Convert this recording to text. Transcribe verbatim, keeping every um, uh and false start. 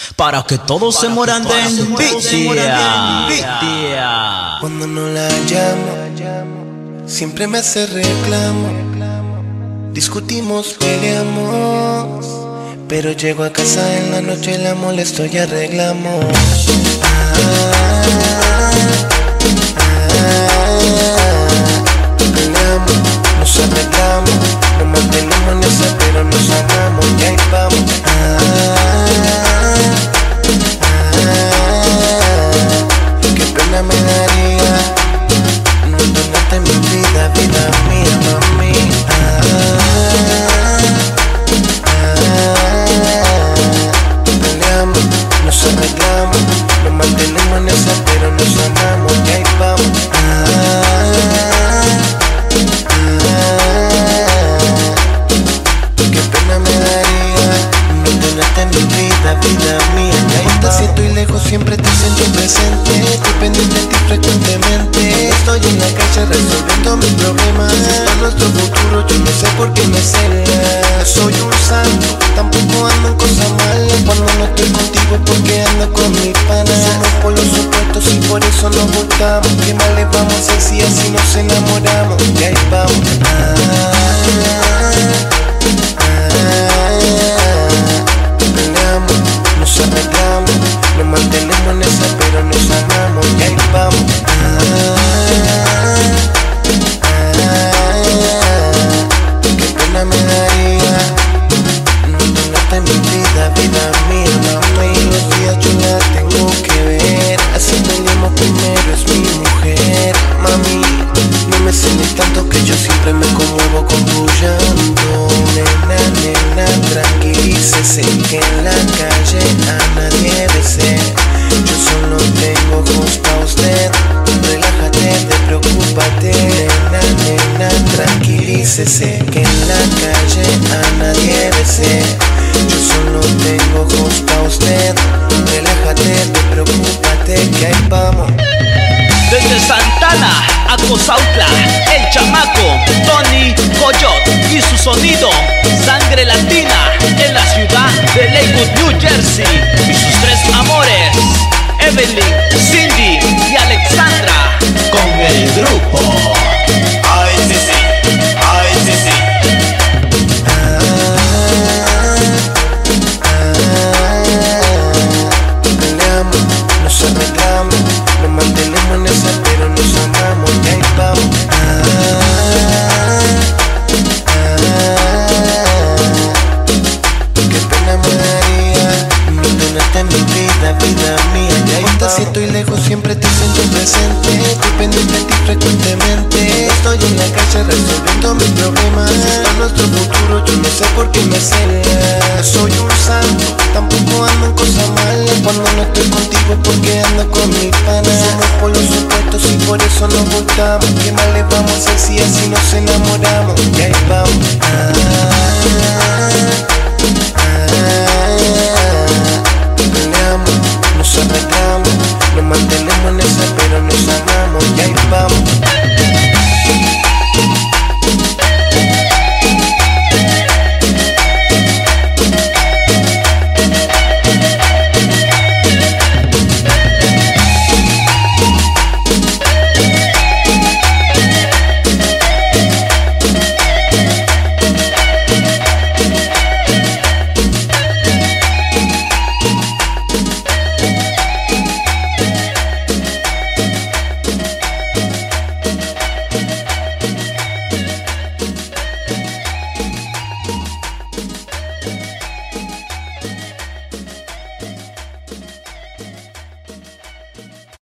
para que todos se mueran de envidia. Cuando no la llamo, siempre me hace reclamo. Discutimos, peleamos, pero llego a casa en la noche, la molesto y arreglamos. Ah, ah, peleamos, nos arreglamos, nos mantenemos en esa, pero nos amamos y ahí vamos. Ah, ah, qué pena me daría no tenerte mi vida, vida mía, mami. Ah, peleamos, nos arreglamos, nos mantenemos en esa, pero nos amamos y ahí vamos. Ah, ah, qué pena me daría no tenerte en mi vida, vida mía. Y ahí te siento y lejos, siempre te siento presente. Estoy pendiente de ti frecuentemente. Estoy en la calle resolviendo mis problemas. Para nuestro futuro yo no sé por qué me celas. No soy un santo, tampoco ando en cosas malas. Cuando no estoy contigo porque ando con mis panas. Somos por los opuestos y por eso nos gustamos. ¿Qué más le vamos a hacer si así nos enamoramos? Y ahí vamos. Ah, ah, peleamos, nos arreglamos, nos mantenemos en esa, pero nos amamos y ahí vamos. Ah, qué pena me daría no tenerte en mi vida, vida mía, mami. Los días yo la tengo que ver, así peleamos primero, es mi mujer, mami. No me celes tanto que yo siempre me conmuevo con tu llanto. Nena, nena, tranquilícese, que en la calle a nadie besé. Yo solo tengo ojos pa' usted, relájate, despreocúpate. Nena, nena, tranquilícese, que en la calle a nadie besé. Yo solo tengo ojos pa' usted, relájate, despreocúpate, que ahí vamos. Desde Santana a Cozautla, el chamaco Tony Coyot y su sonido Sangre Latina en la ciudad de Lakewood, New Jersey. Y sus tres amores, Evelyn, Cindy y Alexandra, con el grupo. Ay, sí, sí, ay, sí, sí. Peleamos, nos arreglamos, nos mantenemos en esa, pero nos amamos y ahí vamos. Ah, ah, qué pena me daría no tenerte en mi vida, vida mía. Y ahí te siento y lejos, siempre te siento presente. Estoy pendiente de ti frecuentemente. Estoy en la calle resolviendo mis problemas. Para nuestro futuro yo no sé por qué me celas. No soy un santo, tampoco ando en cosas malas. Cuando no estoy contigo porque ando con mis panas. Somos por los opuestos y por eso nos gustamos. ¿Qué más le vamos a hacer si así nos enamoramos? Y ahí vamos. Ah,